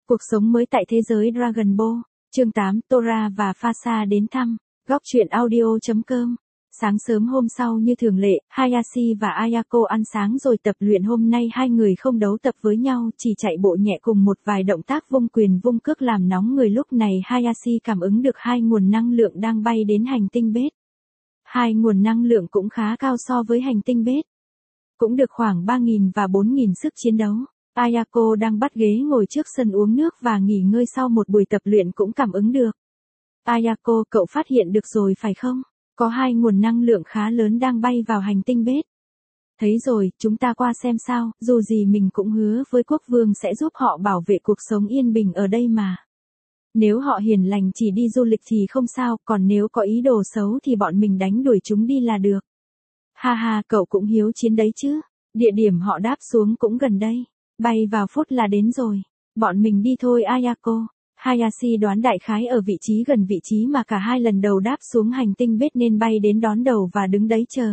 Cuộc sống mới tại thế giới Dragon Ball. Chương 8, Tora và Phasa đến thăm. Góc truyện audio.com. Sáng sớm hôm sau như thường lệ, Hayashi và Ayako ăn sáng rồi tập luyện. Hôm nay hai người không đấu tập với nhau, chỉ chạy bộ nhẹ cùng một vài động tác vung quyền vung cước làm nóng người. Lúc này Hayashi cảm ứng được hai nguồn năng lượng đang bay đến hành tinh Bết. Hai nguồn năng lượng cũng khá cao so với hành tinh Bết. Cũng được khoảng 3.000 và 4.000 sức chiến đấu. Ayako đang bắt ghế ngồi trước sân uống nước và nghỉ ngơi sau một buổi tập luyện cũng cảm ứng được. Ayako, cậu phát hiện được rồi phải không? Có hai nguồn năng lượng khá lớn đang bay vào hành tinh Bết. Thấy rồi, chúng ta qua xem sao, dù gì mình cũng hứa với quốc vương sẽ giúp họ bảo vệ cuộc sống yên bình ở đây mà. Nếu họ hiền lành chỉ đi du lịch thì không sao, còn nếu có ý đồ xấu thì bọn mình đánh đuổi chúng đi là được. Ha ha, cậu cũng hiếu chiến đấy chứ. Địa điểm họ đáp xuống cũng gần đây. Bay vào phút là đến rồi. Bọn mình đi thôi Ayako. Hayashi đoán đại khái ở vị trí gần vị trí mà cả hai lần đầu đáp xuống hành tinh Bết nên bay đến đón đầu và đứng đấy chờ.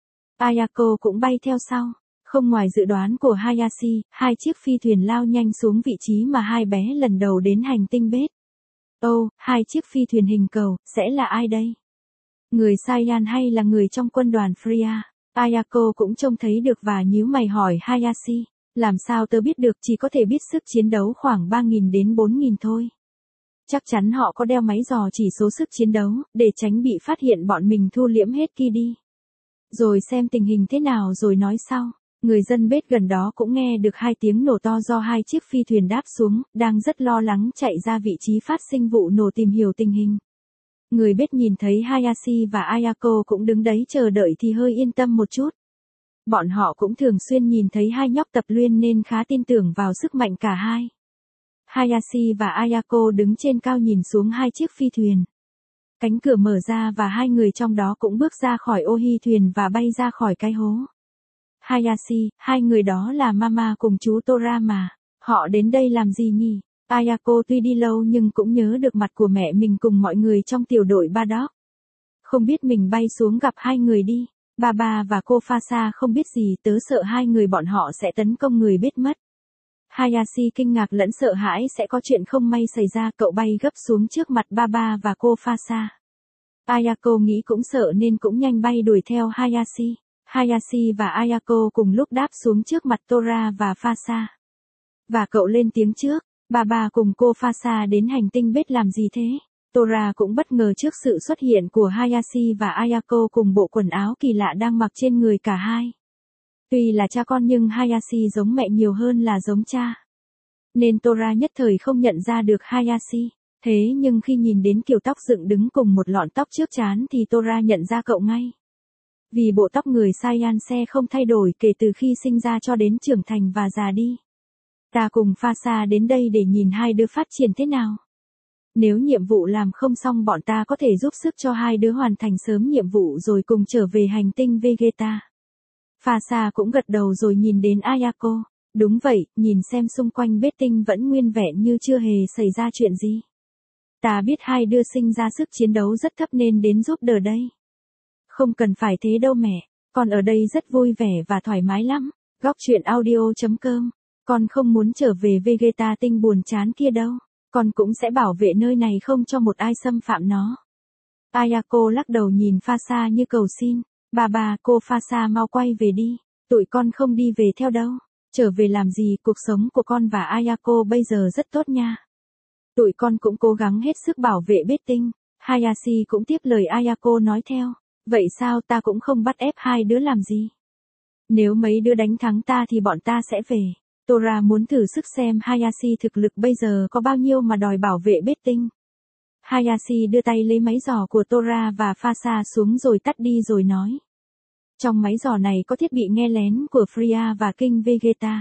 Ayako cũng bay theo sau. Không ngoài dự đoán của Hayashi, hai chiếc phi thuyền lao nhanh xuống vị trí mà hai bé lần đầu đến hành tinh Bết. Hai chiếc phi thuyền hình cầu, sẽ là ai đây? Người Saiyan hay là người trong quân đoàn Freya? Ayako cũng trông thấy được và nhíu mày hỏi Hayashi. Làm sao tớ biết được, chỉ có thể biết sức chiến đấu khoảng 3.000 đến 4.000 thôi. Chắc chắn họ có đeo máy dò chỉ số sức chiến đấu, để tránh bị phát hiện bọn mình thu liễm hết ki đi. Rồi xem tình hình thế nào rồi nói sau. Người dân Bết gần đó cũng nghe được hai tiếng nổ to do hai chiếc phi thuyền đáp xuống, đang rất lo lắng chạy ra vị trí phát sinh vụ nổ tìm hiểu tình hình. Người Bết nhìn thấy Hayashi và Ayako cũng đứng đấy chờ đợi thì hơi yên tâm một chút. Bọn họ cũng thường xuyên nhìn thấy hai nhóc tập luyện nên khá tin tưởng vào sức mạnh cả hai. Hayashi và Ayako đứng trên cao nhìn xuống hai chiếc phi thuyền. Cánh cửa mở ra và hai người trong đó cũng bước ra khỏi ô hi thuyền và bay ra khỏi cái hố. Hayashi, hai người đó là Mama cùng chú Tora mà. Họ đến đây làm gì nhỉ? Ayako tuy đi lâu nhưng cũng nhớ được mặt của mẹ mình cùng mọi người trong tiểu đội Bardock. Không biết mình bay xuống gặp hai người đi. Baba và cô Phasa không biết gì, tớ sợ hai người bọn họ sẽ tấn công người Bết mất. Hayashi kinh ngạc lẫn sợ hãi sẽ có chuyện không may xảy ra, cậu bay gấp xuống trước mặt Baba và cô Phasa. Ayako nghĩ cũng sợ nên cũng nhanh bay đuổi theo Hayashi. Hayashi và Ayako cùng lúc đáp xuống trước mặt Tora và Phasa. Và cậu lên tiếng trước, Baba cùng cô Phasa đến hành tinh Bết làm gì thế? Tora cũng bất ngờ trước sự xuất hiện của Hayashi và Ayako cùng bộ quần áo kỳ lạ đang mặc trên người cả hai. Tuy là cha con nhưng Hayashi giống mẹ nhiều hơn là giống cha. Nên Tora nhất thời không nhận ra được Hayashi. Thế nhưng khi nhìn đến kiểu tóc dựng đứng cùng một lọn tóc trước trán thì Tora nhận ra cậu ngay. Vì bộ tóc người Saiyan sẽ không thay đổi kể từ khi sinh ra cho đến trưởng thành và già đi. Ta cùng Phasa đến đây để nhìn hai đứa phát triển thế nào. Nếu nhiệm vụ làm không xong bọn ta có thể giúp sức cho hai đứa hoàn thành sớm nhiệm vụ rồi cùng trở về hành tinh Vegeta. Phasa cũng gật đầu rồi nhìn đến Ayako. Đúng vậy, nhìn xem xung quanh Bết tinh vẫn nguyên vẹn như chưa hề xảy ra chuyện gì. Ta biết hai đứa sinh ra sức chiến đấu rất thấp nên đến giúp đỡ đây. Không cần phải thế đâu mẹ, con ở đây rất vui vẻ và thoải mái lắm. Góc truyện audio.com. Con không muốn trở về Vegeta tinh buồn chán kia đâu. Con cũng sẽ bảo vệ nơi này không cho một ai xâm phạm nó. Ayako lắc đầu nhìn Phasa như cầu xin. Bà, cô Phasa mau quay về đi. Tụi con không đi về theo đâu. Trở về làm gì, cuộc sống của con và Ayako bây giờ rất tốt nha. Tụi con cũng cố gắng hết sức bảo vệ Bết tinh. Hayashi cũng tiếp lời Ayako nói theo. Vậy sao, ta cũng không bắt ép hai đứa làm gì. Nếu mấy đứa đánh thắng ta thì bọn ta sẽ về. Tora muốn thử sức xem Hayashi thực lực bây giờ có bao nhiêu mà đòi bảo vệ Bết tinh. Hayashi đưa tay lấy máy dò của Tora và Phasa xuống rồi tắt đi rồi nói. Trong máy dò này có thiết bị nghe lén của Freya và King Vegeta.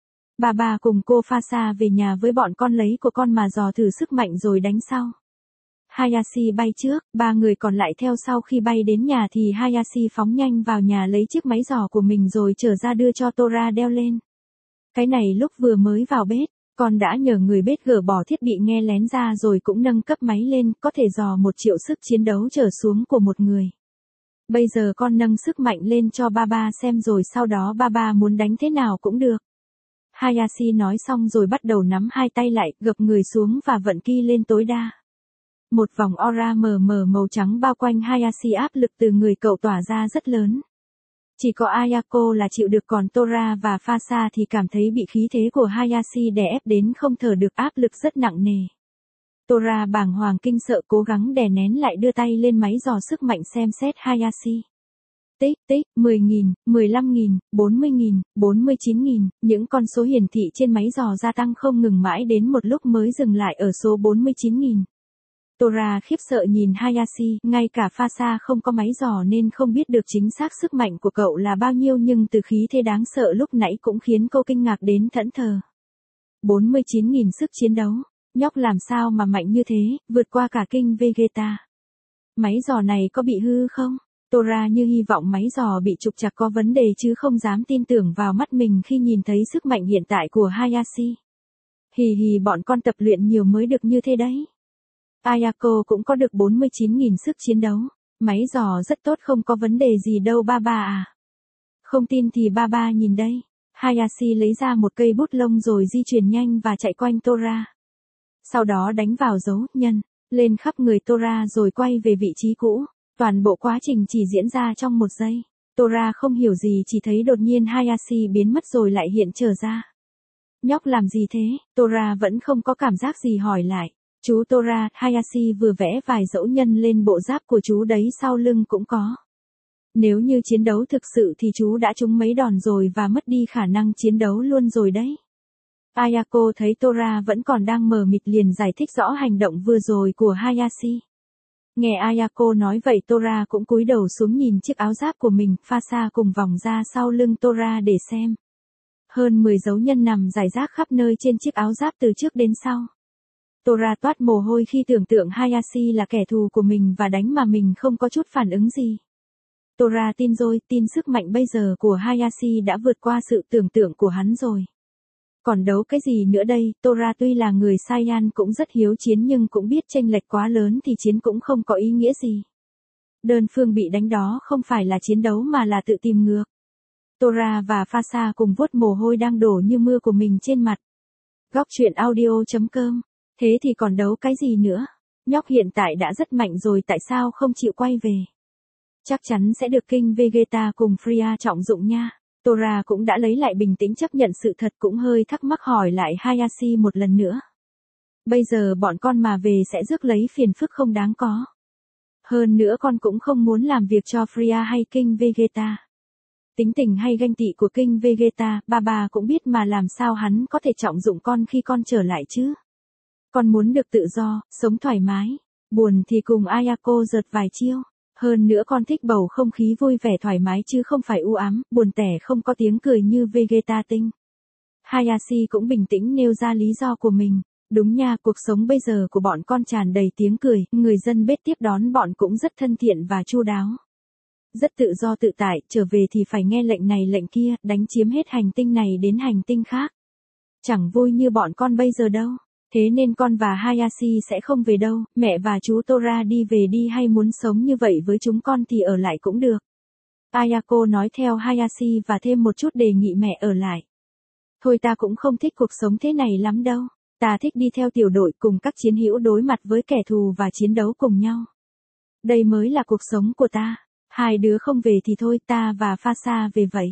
Bà cùng cô Phasa về nhà với bọn con lấy của con mà dò thử sức mạnh rồi đánh sau. Hayashi bay trước, ba người còn lại theo sau. Khi bay đến nhà thì Hayashi phóng nhanh vào nhà lấy chiếc máy dò của mình rồi trở ra đưa cho Tora đeo lên. Cái này lúc vừa mới vào Bết, con đã nhờ người Bết gỡ bỏ thiết bị nghe lén ra rồi cũng nâng cấp máy lên, có thể dò 1 triệu sức chiến đấu trở xuống của một người. Bây giờ con nâng sức mạnh lên cho Baba xem rồi sau đó Baba muốn đánh thế nào cũng được. Hayashi nói xong rồi bắt đầu nắm hai tay lại, gập người xuống và vận ki lên tối đa. Một vòng aura mờ mờ màu trắng bao quanh Hayashi, áp lực từ người cậu tỏa ra rất lớn. Chỉ có Ayako là chịu được, còn Tora và Fasa thì cảm thấy bị khí thế của Hayashi đè ép đến không thở được, áp lực rất nặng nề. Tora bàng hoàng kinh sợ cố gắng đè nén lại, đưa tay lên máy dò sức mạnh xem xét Hayashi. Tích tích, 10.000, 15.000, 40.000, 49.000, những con số hiển thị trên máy dò gia tăng không ngừng mãi đến một lúc mới dừng lại ở số 49.000. Tora khiếp sợ nhìn Hayashi, ngay cả Fasa không có máy dò nên không biết được chính xác sức mạnh của cậu là bao nhiêu, nhưng từ khí thế đáng sợ lúc nãy cũng khiến cô kinh ngạc đến thẫn thờ. 49.000 sức chiến đấu, nhóc làm sao mà mạnh như thế, vượt qua cả King Vegeta. Máy dò này có bị hư không? Tora như hy vọng máy dò bị trục trặc có vấn đề chứ không dám tin tưởng vào mắt mình khi nhìn thấy sức mạnh hiện tại của Hayashi. Hì hì, bọn con tập luyện nhiều mới được như thế đấy. Ayako cũng có được 49.000 sức chiến đấu. Máy dò rất tốt, không có vấn đề gì đâu ba ba à. Không tin thì ba ba nhìn đây. Hayashi lấy ra một cây bút lông rồi di chuyển nhanh và chạy quanh Tora. Sau đó đánh vào dấu nhân lên khắp người Tora rồi quay về vị trí cũ. Toàn bộ quá trình chỉ diễn ra trong một giây. Tora không hiểu gì, chỉ thấy đột nhiên Hayashi biến mất rồi lại hiện trở ra. Nhóc làm gì thế? Tora vẫn không có cảm giác gì, hỏi lại. Chú Tora, Hayashi vừa vẽ vài dấu nhân lên bộ giáp của chú đấy, sau lưng cũng có. Nếu như chiến đấu thực sự thì chú đã trúng mấy đòn rồi và mất đi khả năng chiến đấu luôn rồi đấy. Ayako thấy Tora vẫn còn đang mờ mịt liền giải thích rõ hành động vừa rồi của Hayashi. Nghe Ayako nói vậy, Tora cũng cúi đầu xuống nhìn chiếc áo giáp của mình. Fasa cùng vòng ra sau lưng Tora để xem. Hơn 10 dấu nhân nằm rải rác khắp nơi trên chiếc áo giáp từ trước đến sau. Tora toát mồ hôi khi tưởng tượng Hayashi là kẻ thù của mình và đánh mà mình không có chút phản ứng gì. Tora tin rồi, tin sức mạnh bây giờ của Hayashi đã vượt qua sự tưởng tượng của hắn rồi. Còn đấu cái gì nữa đây? Tora tuy là người Saiyan cũng rất hiếu chiến nhưng cũng biết chênh lệch quá lớn thì chiến cũng không có ý nghĩa gì. Đơn phương bị đánh đó không phải là chiến đấu mà là tự tìm ngược. Tora và Fasa cùng vuốt mồ hôi đang đổ như mưa của mình trên mặt. Góc truyện audio.com. Thế thì còn đấu cái gì nữa? Nhóc hiện tại đã rất mạnh rồi, tại sao không chịu quay về? Chắc chắn sẽ được King Vegeta cùng Freya trọng dụng nha. Tora cũng đã lấy lại bình tĩnh chấp nhận sự thật, cũng hơi thắc mắc hỏi lại Hayashi một lần nữa. Bây giờ bọn con mà về sẽ rước lấy phiền phức không đáng có. Hơn nữa con cũng không muốn làm việc cho Freya hay King Vegeta. Tính tình hay ganh tị của King Vegeta, bà cũng biết mà, làm sao hắn có thể trọng dụng con khi con trở lại chứ? Con muốn được tự do, sống thoải mái. Buồn thì cùng Ayako giật vài chiêu. Hơn nữa con thích bầu không khí vui vẻ thoải mái chứ không phải u ám, buồn tẻ không có tiếng cười như Vegeta tinh. Hayashi cũng bình tĩnh nêu ra lý do của mình. Đúng nha, cuộc sống bây giờ của bọn con tràn đầy tiếng cười, người dân bếp tiếp đón bọn cũng rất thân thiện và chu đáo. Rất tự do tự tại, trở về thì phải nghe lệnh này lệnh kia, đánh chiếm hết hành tinh này đến hành tinh khác. Chẳng vui như bọn con bây giờ đâu. Thế nên con và Hayashi sẽ không về đâu, mẹ và chú Tora đi về đi, hay muốn sống như vậy với chúng con thì ở lại cũng được. Ayako nói theo Hayashi và thêm một chút đề nghị mẹ ở lại. Thôi ta cũng không thích cuộc sống thế này lắm đâu. Ta thích đi theo tiểu đội cùng các chiến hữu đối mặt với kẻ thù và chiến đấu cùng nhau. Đây mới là cuộc sống của ta. Hai đứa không về thì thôi, ta và Fasa về vậy.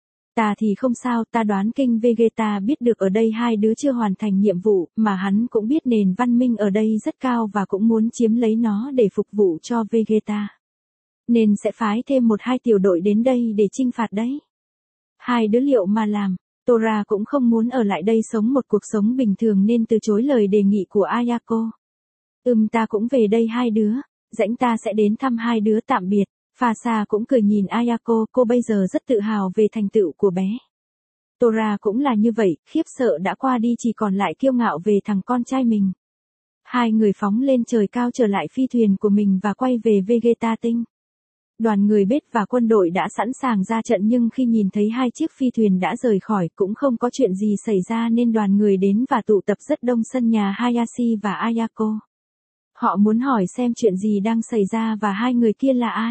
Ta thì không sao, ta đoán King Vegeta biết được ở đây hai đứa chưa hoàn thành nhiệm vụ, mà hắn cũng biết nền văn minh ở đây rất cao và cũng muốn chiếm lấy nó để phục vụ cho Vegeta. Nên sẽ phái thêm 1-2 tiểu đội đến đây để chinh phạt đấy. Hai đứa liệu mà làm? Tora cũng không muốn ở lại đây sống một cuộc sống bình thường nên từ chối lời đề nghị của Ayako. Ta cũng về đây hai đứa, rảnh ta sẽ đến thăm hai đứa, tạm biệt. Fasa cũng cười nhìn Ayako, cô bây giờ rất tự hào về thành tựu của bé. Tora cũng là như vậy, khiếp sợ đã qua đi, chỉ còn lại kiêu ngạo về thằng con trai mình. Hai người phóng lên trời cao trở lại phi thuyền của mình và quay về Vegeta tinh. Đoàn người bếp và quân đội đã sẵn sàng ra trận, nhưng khi nhìn thấy hai chiếc phi thuyền đã rời khỏi cũng không có chuyện gì xảy ra nên đoàn người đến và tụ tập rất đông sân nhà Hayashi và Ayako. Họ muốn hỏi xem chuyện gì đang xảy ra và hai người kia là ai.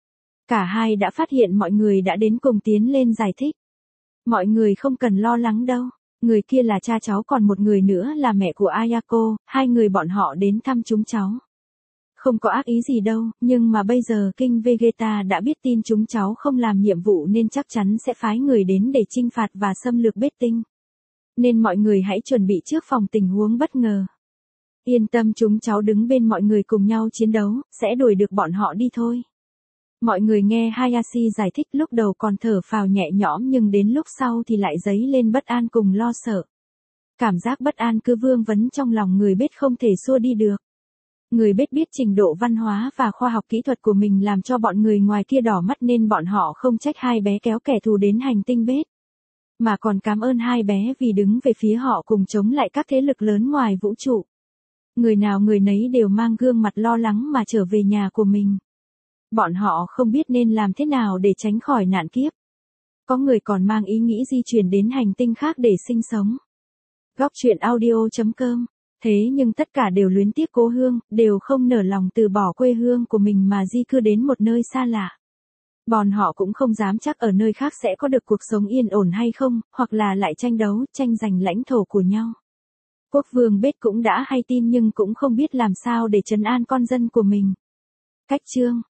Cả hai đã phát hiện mọi người đã đến cùng tiến lên giải thích. Mọi người không cần lo lắng đâu. Người kia là cha cháu còn một người nữa là mẹ của Ayako, hai người bọn họ đến thăm chúng cháu. Không có ác ý gì đâu, nhưng mà bây giờ King Vegeta đã biết tin chúng cháu không làm nhiệm vụ nên chắc chắn sẽ phái người đến để trinh phạt và xâm lược Bết Tinh. Nên mọi người hãy chuẩn bị trước phòng tình huống bất ngờ. Yên tâm, chúng cháu đứng bên mọi người cùng nhau chiến đấu, sẽ đuổi được bọn họ đi thôi. Mọi người nghe Hayashi giải thích lúc đầu còn thở phào nhẹ nhõm nhưng đến lúc sau thì lại dấy lên bất an cùng lo sợ. Cảm giác bất an cứ vương vấn trong lòng người Bết không thể xua đi được. Người Bết biết trình độ văn hóa và khoa học kỹ thuật của mình làm cho bọn người ngoài kia đỏ mắt nên bọn họ không trách hai bé kéo kẻ thù đến hành tinh Bết. Mà còn cảm ơn hai bé vì đứng về phía họ cùng chống lại các thế lực lớn ngoài vũ trụ. Người nào người nấy đều mang gương mặt lo lắng mà trở về nhà của mình. Bọn họ không biết nên làm thế nào để tránh khỏi nạn kiếp. Có người còn mang ý nghĩ di chuyển đến hành tinh khác để sinh sống. Góc truyện audio.com. Thế nhưng tất cả đều luyến tiếc cố hương, đều không nở lòng từ bỏ quê hương của mình mà di cư đến một nơi xa lạ. Bọn họ cũng không dám chắc ở nơi khác sẽ có được cuộc sống yên ổn hay không, hoặc là lại tranh đấu, tranh giành lãnh thổ của nhau. Quốc vương Bết cũng đã hay tin nhưng cũng không biết làm sao để trấn an con dân của mình. Cách chương